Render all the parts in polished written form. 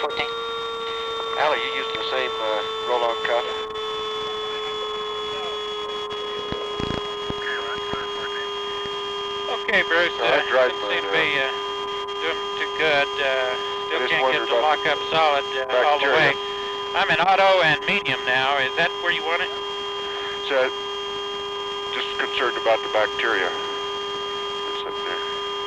14. Allie, you using the same roll-on cuff? Okay, Bruce. I tried Doesn't seem to mine, be doing too good. Still I just can't get wondered the about lockup solid all the bacteria. way. I'm in auto and medium now. Is that where you want it? So, just concerned about the bacteria that's in there.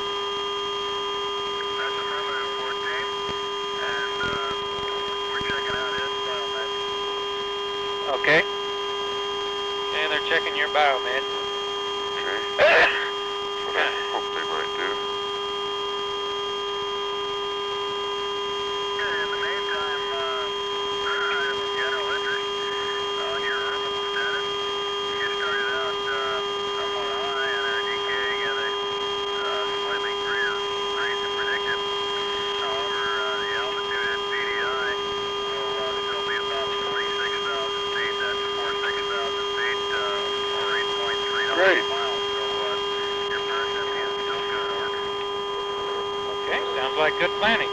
That's affirmative 14, and we're checking out his biomed. Okay. Okay, they're checking your biomed. Okay. That's what I hope they might do. Okay, in the meantime, I have a general interest on your orbital status. You started out somewhat high and are decaying at a slightly greater rate than predicted. However, the altitude at PDI will still be about 46,000 feet. That's 46,000 feet or 8.3 Great. miles. So your perception is still good, over. Okay, sounds like good planning.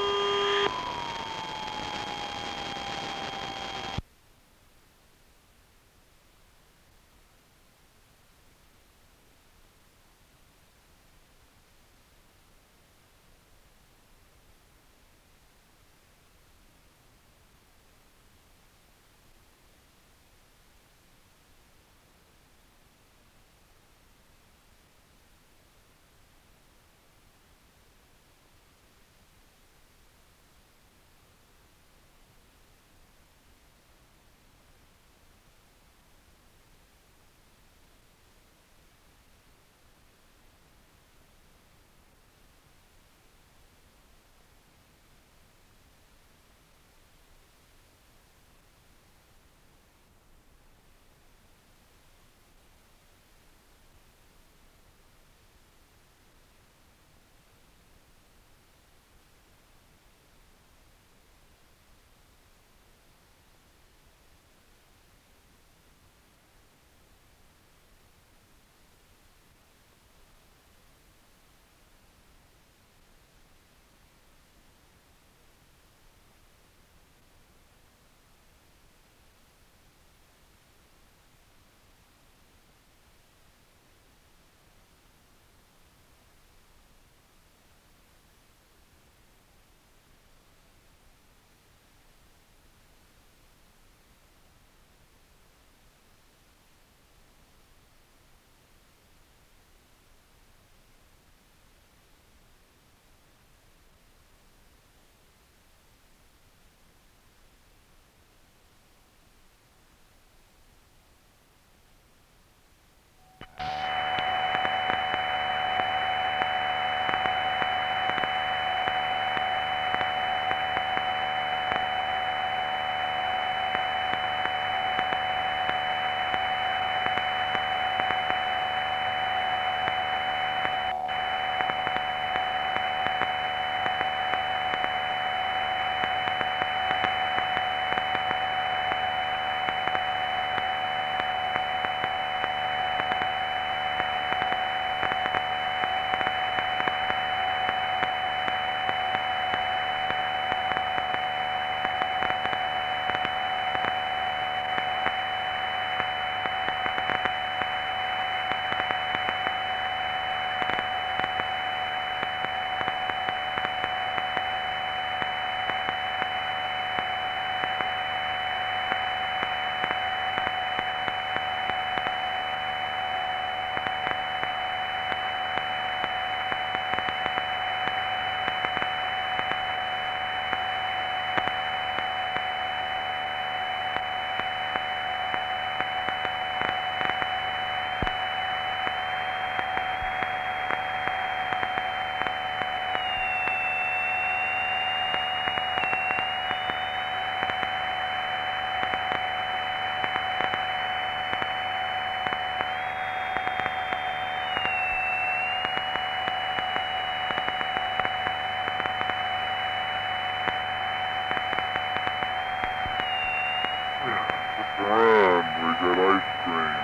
Run, we got ice cream.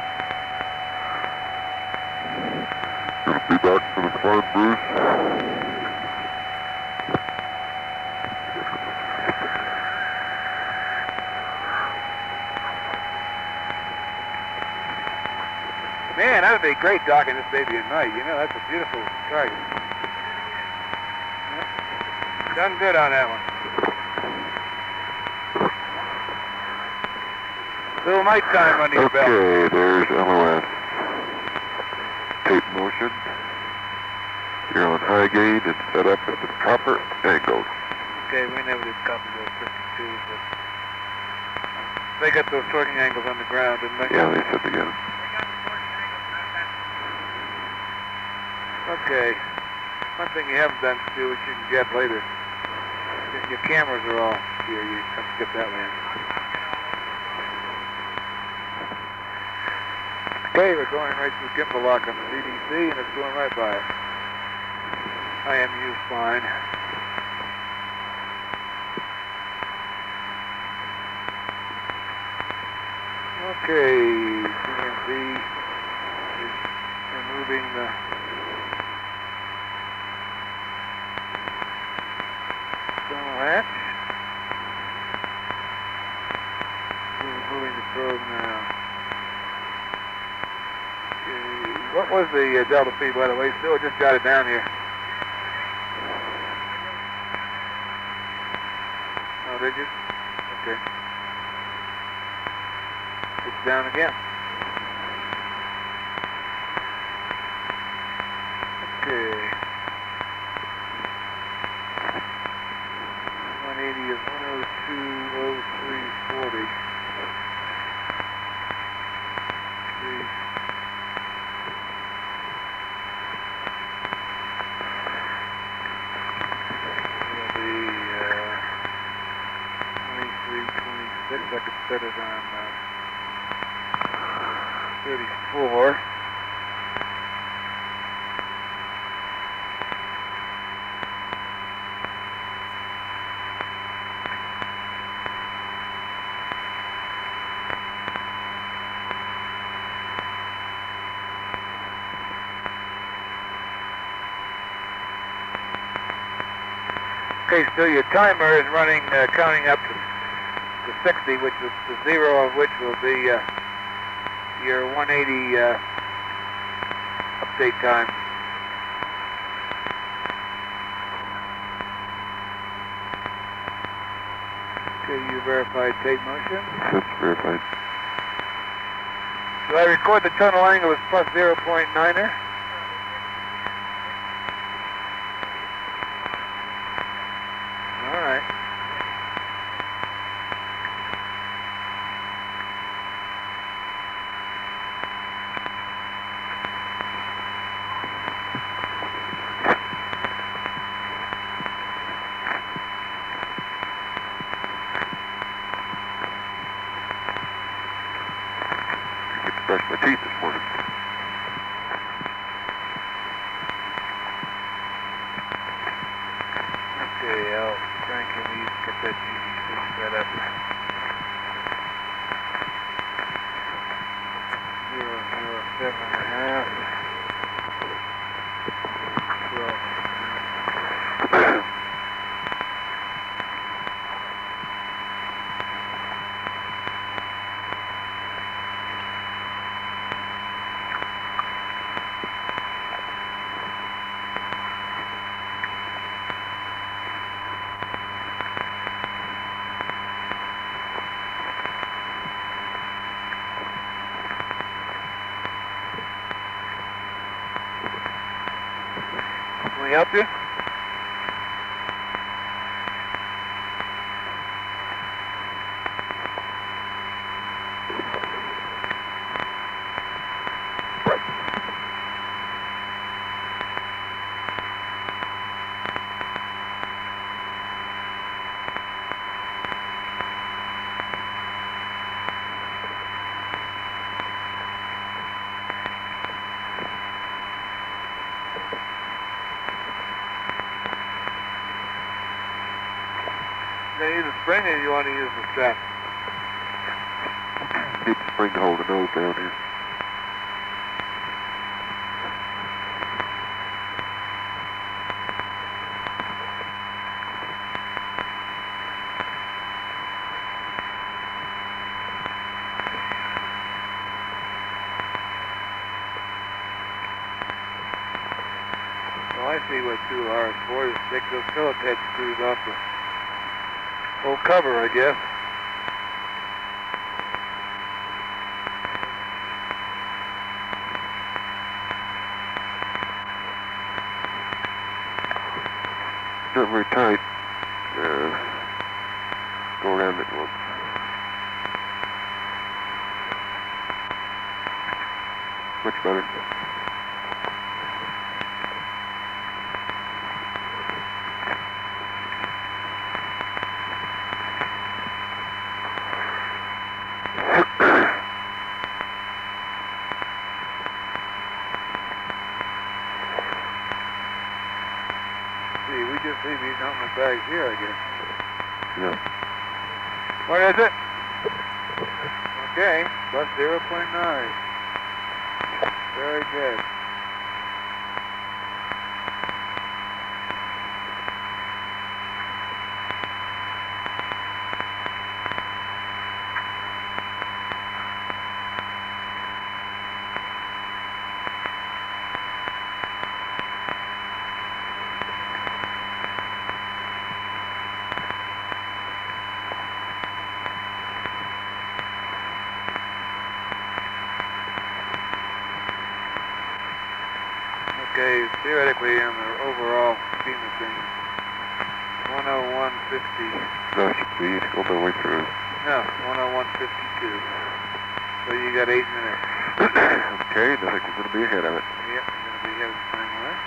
Gonna be back for the fun, Bruce? Man, that would be great docking this baby at night. You know, that's a beautiful target. Yep. Done good on that one. Little nighttime under your belt. Okay, there's LOS. Tape motion. You're on high gain and set up at the proper angle. Okay, we never did copy those 52s, but they got those torquing angles on the ground, didn't they? Yeah, they said together. Okay. One thing you haven't done, Stu, which you can get later. Your cameras are all here. You have to get that one. Okay, we're going right through gimbal lock on the DDC, and it's going right by it. IMU fine. Okay, CMV is removing the thermal hatch. We're removing the probe now. Okay, what was the delta P, by the way? Still just got it down here. Oh, did you? Okay. It's down again. Okay. 180 is 102.0340. It'll be 2326. I could set it on 34. Okay, so your timer is running, counting up to 60, which is the 0 of which will be your 180 update time. Okay, you verified tape motion. That's verified. Do I record the tunnel angle as plus 0.9er? All right. Brush my teeth this morning. Okay, Frank, can we get that GDC set up? 007.5. 12. Can we help you? Do you use a spring or you want to use the strap? Need the spring to hold the nose down here. I see what Tool R is for, is to take those fillet head screws off the whole cover, I guess. Not very tight. Go around it once. Much better. See, we just leave these helmet bags here, I guess. Yeah. What is it? Okay, plus 0.9. Very good. Okay, theoretically on the overall scheme of things, 101.50. That should be all the way through. No, 101.52. So you got 8 minutes. Okay, I think we're going to be ahead of it. Yep, you're going to be headed the same way.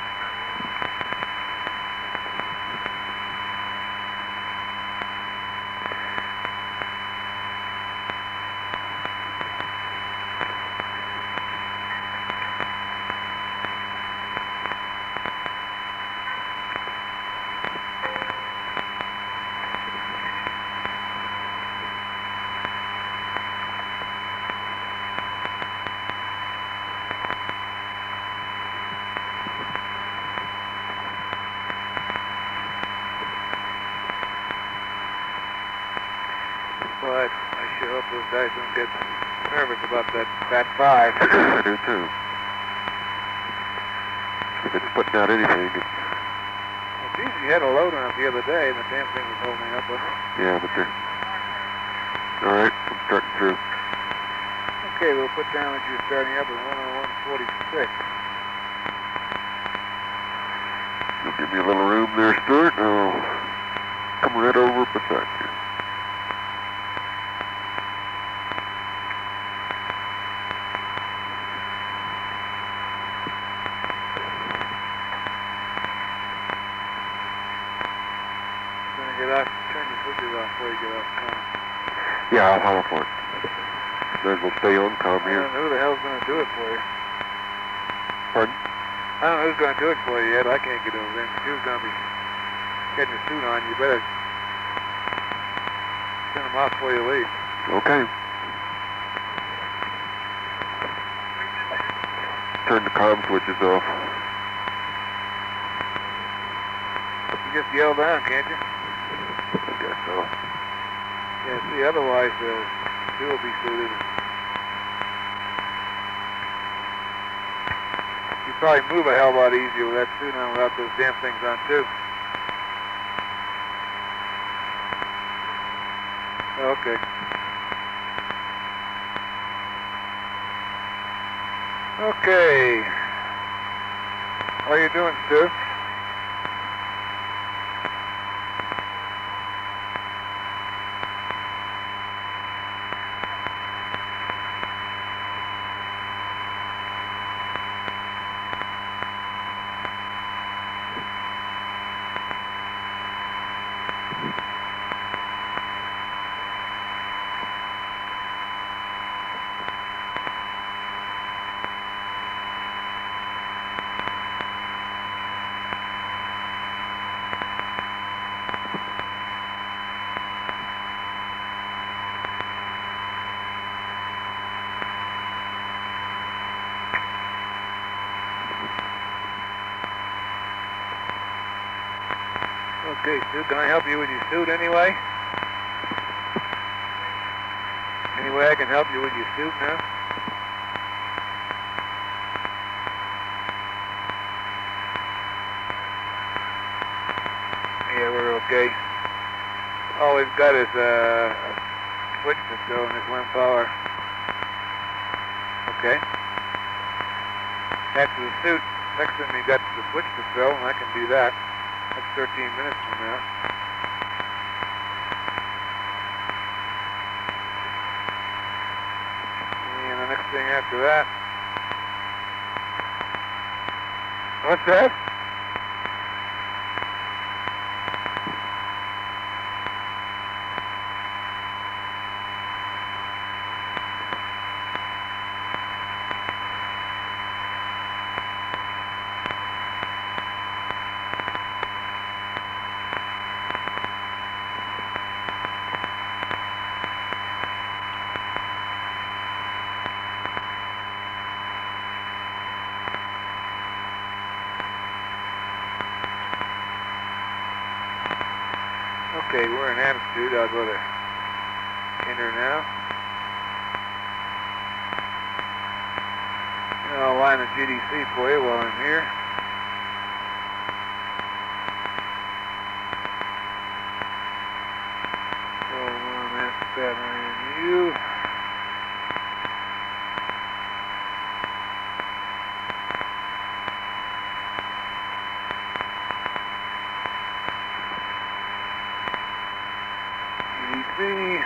But I sure hope those guys don't get nervous about that Fat 5. I do too. If it's putting out anything, it's... Well, geez, you had a load on it the other day, and the damn thing was holding up, wasn't it? Yeah, but they're... All right, I'm starting through. Okay, we'll put down that you're starting up at 101.46. You'll give me a little room there, Stuart, and I'll come right over beside you. Turn your switches off before you get off comm. Yeah, I'll holler for it. Might as well stay on comm I here. don't know who the hell's going to do it for you. Pardon? I don't know who's going to do it for you yet. I can't get over there. If you're going to be getting a suit on, you better turn them off before you leave. Okay. Turn the comm switches off. You just yell down, can't you? I guess so. Yeah, see, otherwise, you will be suited. You probably move a hell of a lot easier with that suit on without those damn things on, too. Okay. Okay. How you doing, Stu? Okay, Stu, can I help you with your suit anyway? Any way I can help you with your suit now? Okay. All we've got is a switch to go in this wind power. Okay. After the suit, next thing we got the switch to fill, and I can do that. That's 13 minutes from now. And the next thing after that. What's that? Okay, we're in attitude. I'll go to enter now. And I'll line the GDC for you while I'm here. U. GDC.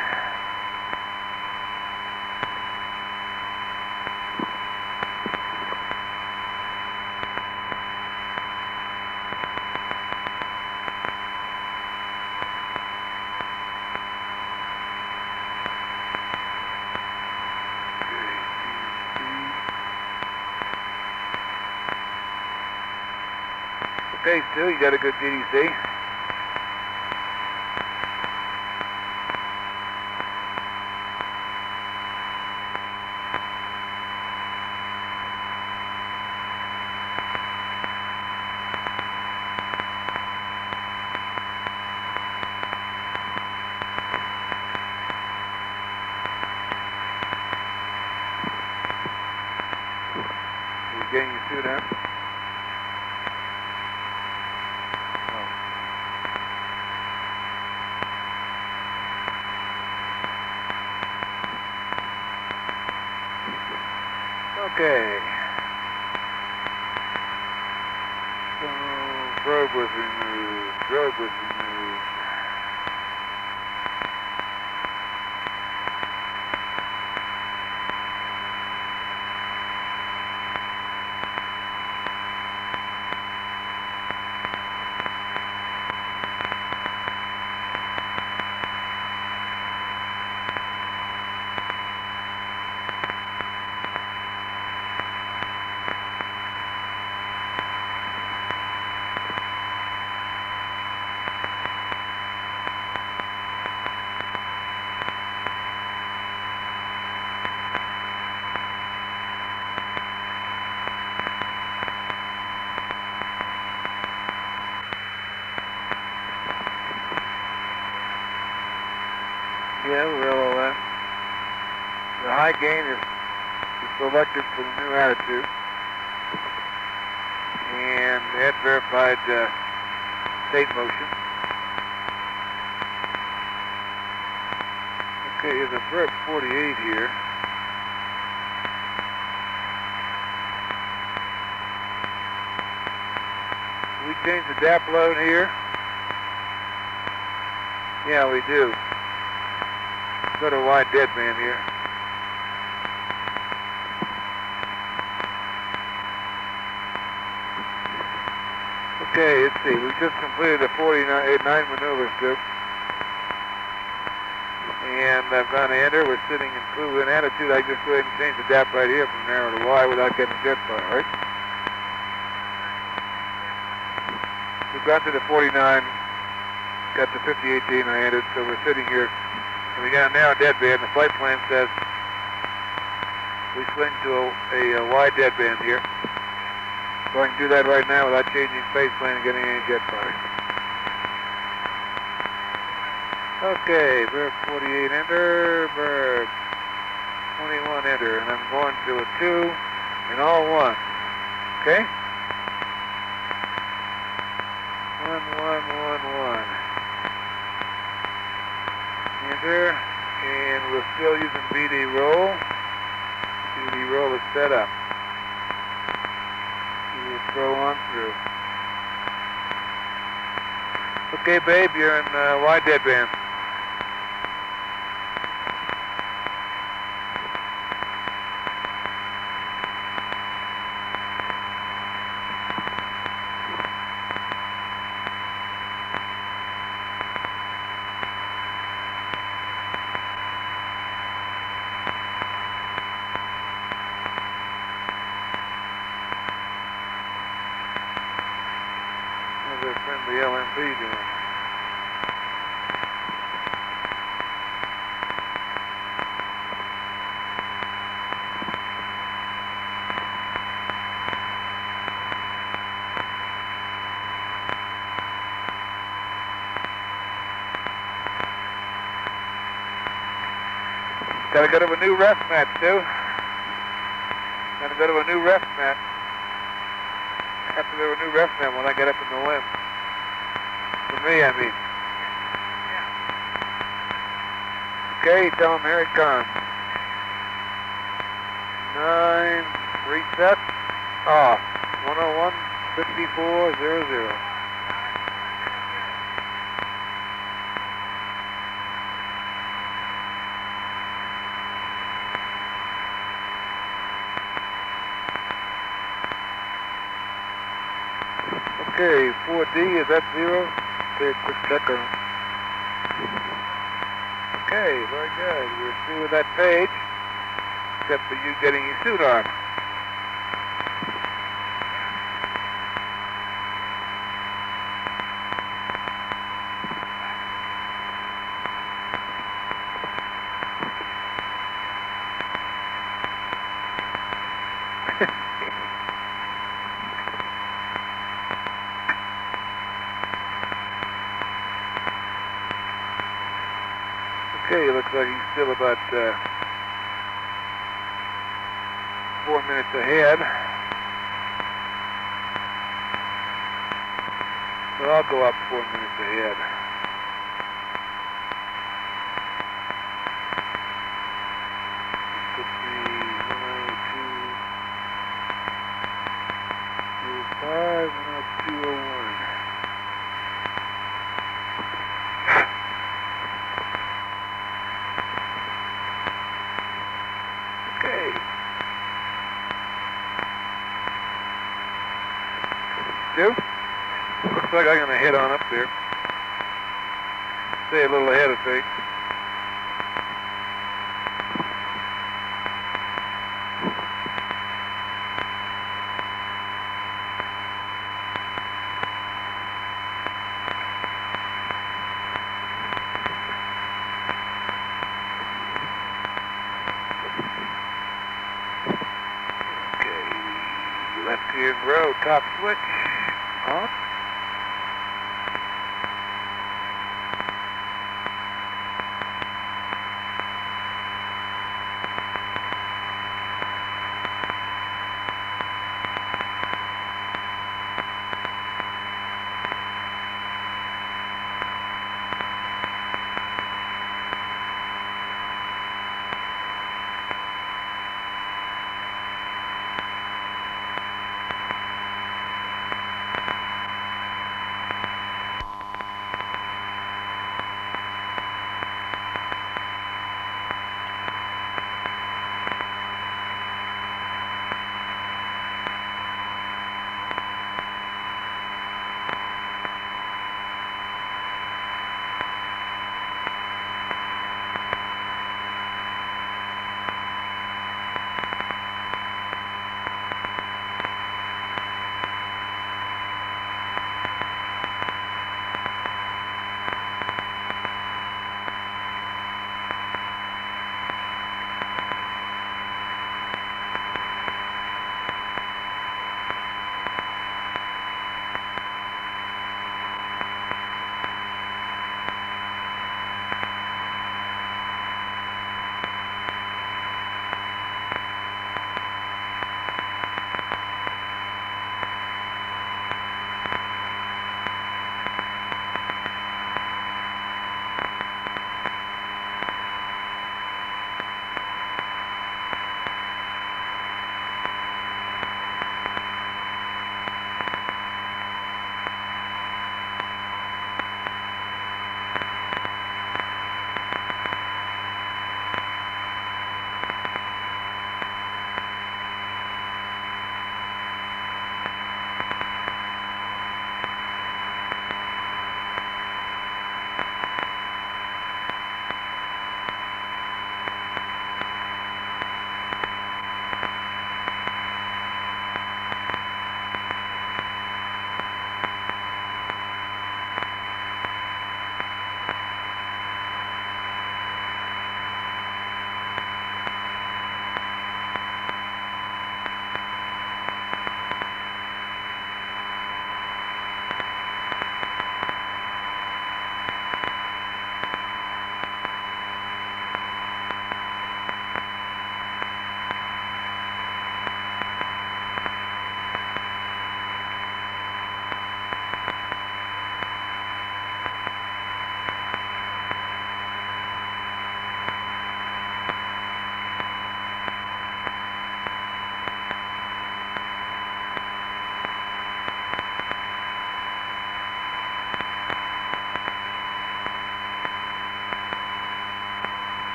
Okay, Stu, you got a good GDC. You getting your suit on? Okay. So, probe was removed. Probe was removed. Yeah, well, the high gain is selected for the new attitude. And that verified state motion. Okay, there's a Verb 48 here. We change the DAP load here? Yeah, we do. Go to wide deadband here. Okay, let's see. We just completed the 49 maneuvers, too. And I've gone to enter. We're sitting in fluid attitude. I just go ahead and change the DAP right here from narrow to wide without getting jet fire, right? We've got to the 49, got to 5018, I entered, so we're sitting here. And we got a narrow deadband. The flight plan says we swing to a wide deadband here. So I can do that right now without changing phase plane and getting any jet fire. Okay, Verb 48 enter, Verb 21 enter, and I'm going to a 2 and all 1. Okay? 1, 1, 1, 1. sir. And we're still using VD roll. VD roll is set up. We will throw on through. Okay, babe, you're in wide deadband. How's our friendly LMP doing? Gotta go to a new ref mat, Stu. Gotta go to a new ref mat. Have to go to a new ref mat when I get up in the limb. For me, I mean. Okay, tell him here it comes. 9, reset, off. 101, 5400. Okay, 4D, is that 0? Okay, quick check on it. Okay, very good. We're through with that page, except for you getting your suit on. Okay, looks like he's still about 4 minutes ahead. So I'll go up 4 minutes ahead. This could be 102, 205, 201. Okay. Stu? Looks like I'm gonna head on up there. Stay a little ahead of things. Left hand row, top switch, on.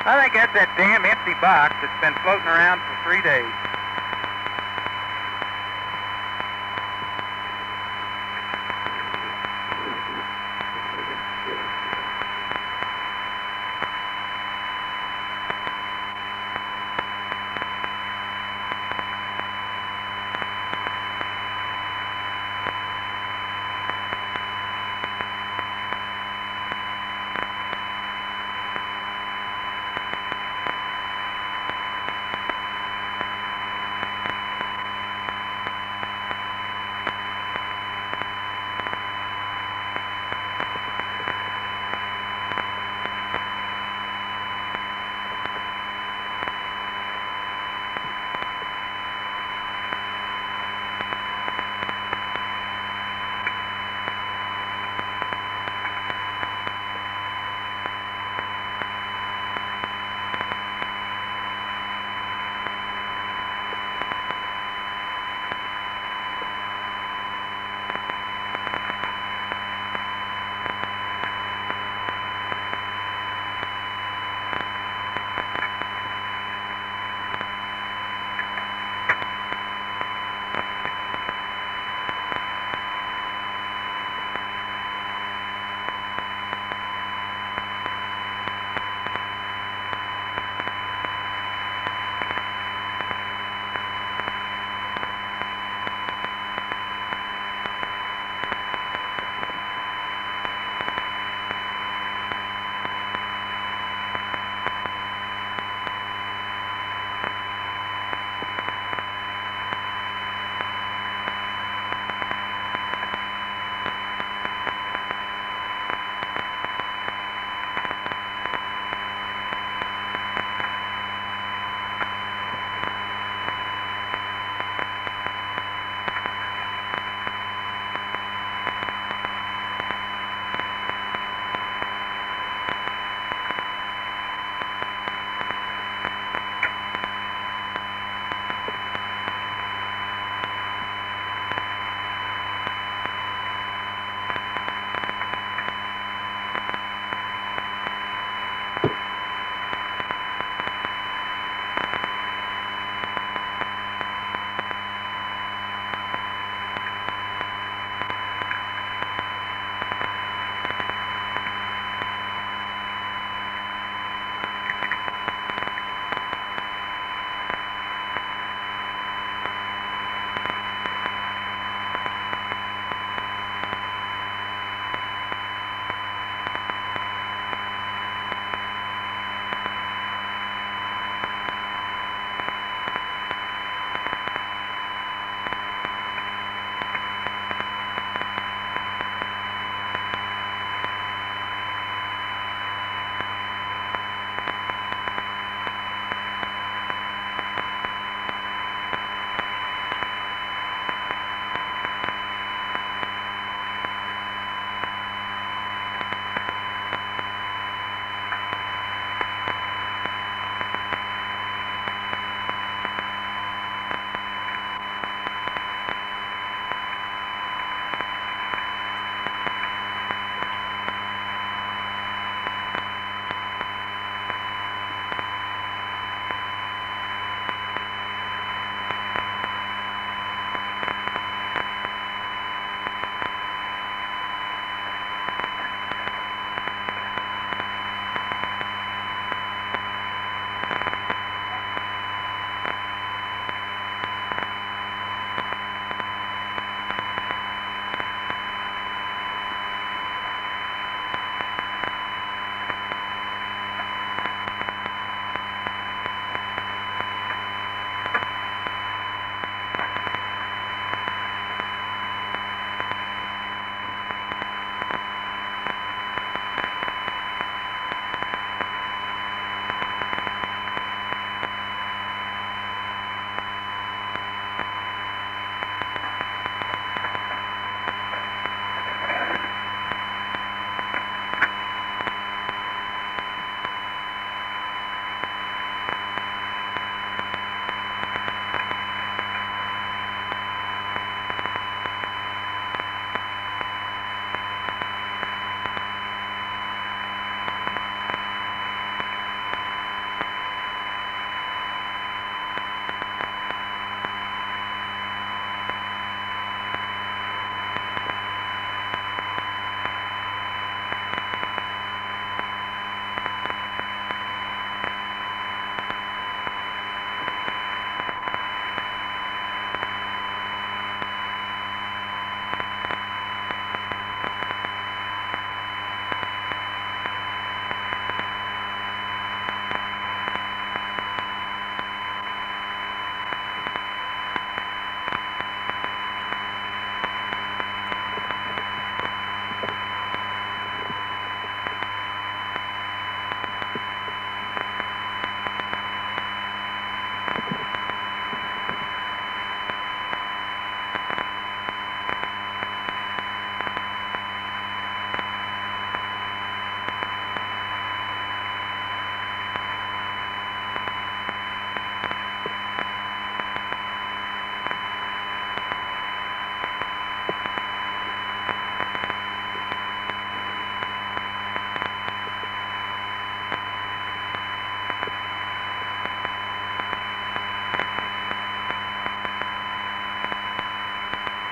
I think that's that damn empty box that's been floating around for 3 days.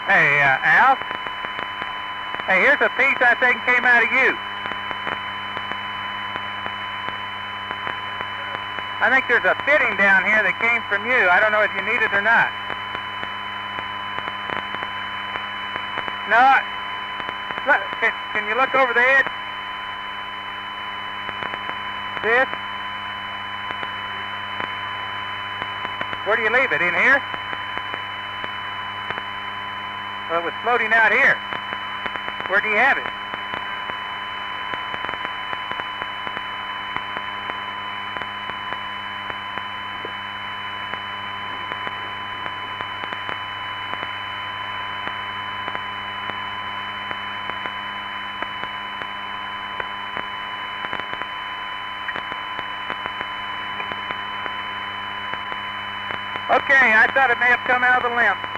Hey, Al? Hey, here's a piece I think came out of you. I think there's a fitting down here that came from you. I don't know if you need it or not. No. Look, can you look over the edge? This? Where do you leave it? In here? Well, it was floating out here. Where do you have it? Okay, I thought it may have come out of the limb.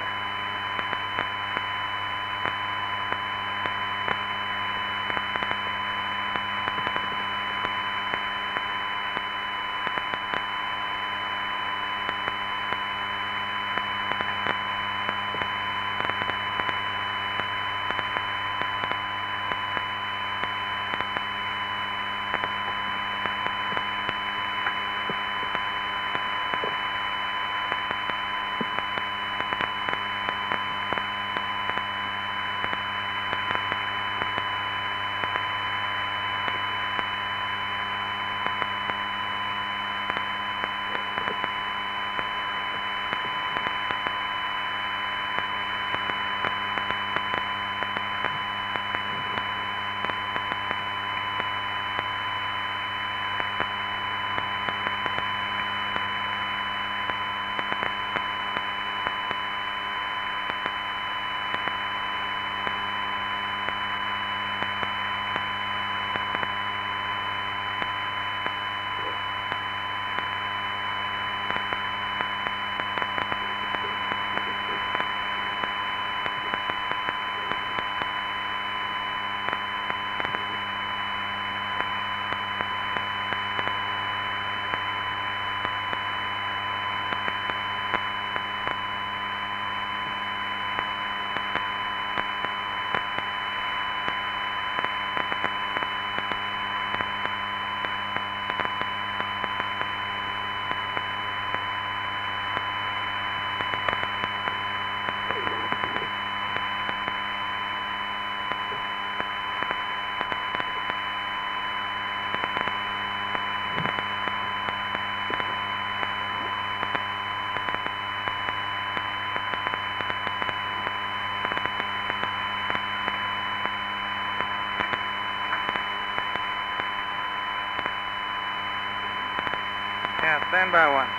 Yeah, stand by one.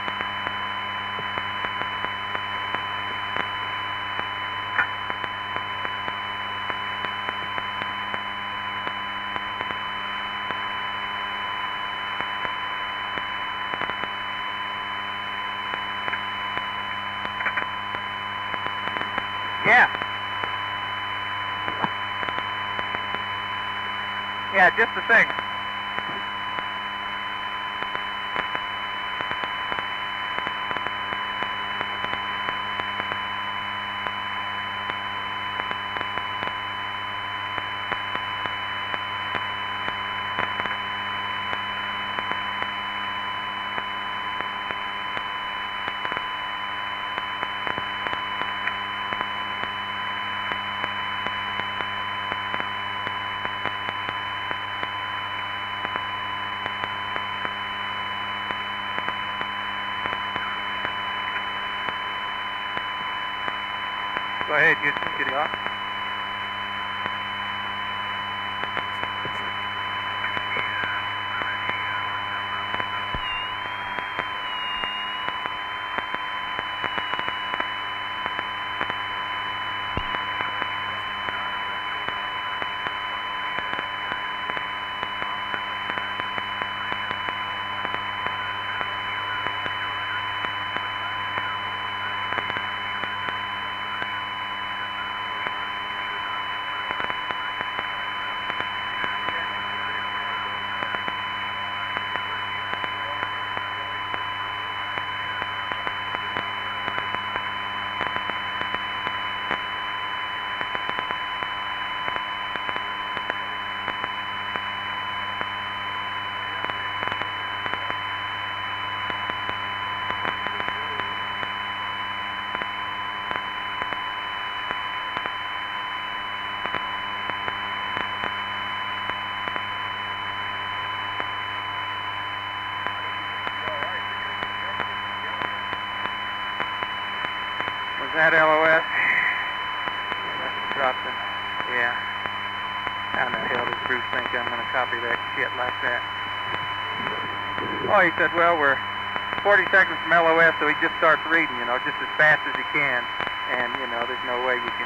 Yeah. Yeah, just a second. Go ahead, Houston, get it off. that LOS? Dropped in. Yeah. How in the hell does Bruce think I'm going to copy that shit like that? Oh, he said, well, we're 40 seconds from LOS, so he just starts reading, you know, just as fast as he can. And, you know, there's no way you can...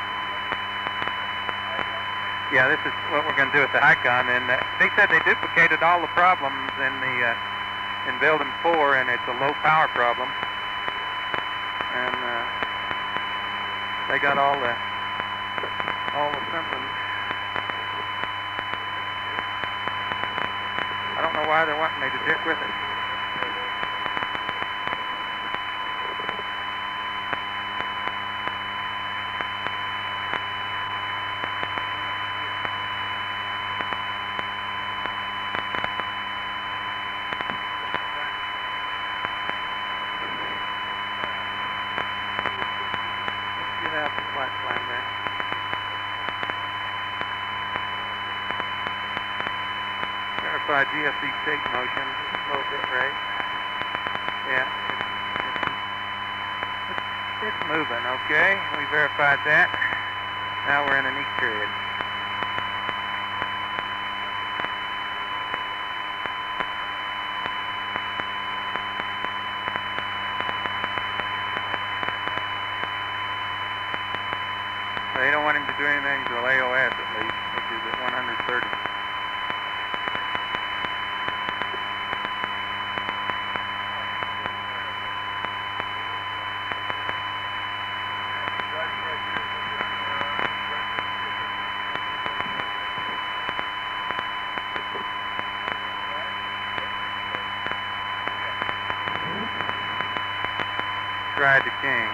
Yeah, this is what we're going to do with the Icon. And they said they duplicated all the problems in building 4, and it's a low power problem. And they got all the symptoms. I don't know why they're wanting me to dick with it. Let's get out the flight plan there. Verify GFC state motion, low bit rate. Yeah, it's moving, okay. We verified that. Now we're in an eat period. They don't want him to do anything until AOS at least, which is at 130. Stride to King.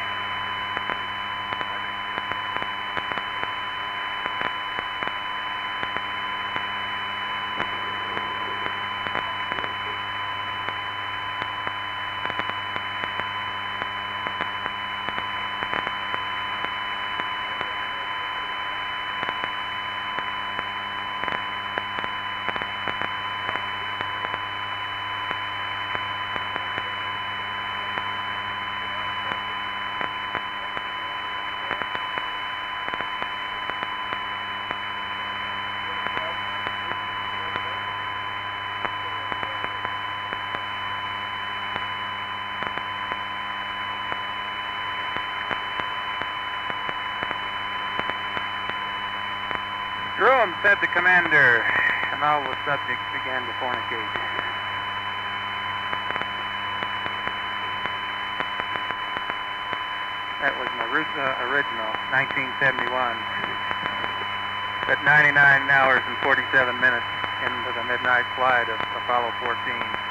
Jerome, said the commander, and all the subjects began to fornicate. That was Marusa original, 1971. At 99 hours and 47 minutes into the midnight flight of Apollo 14.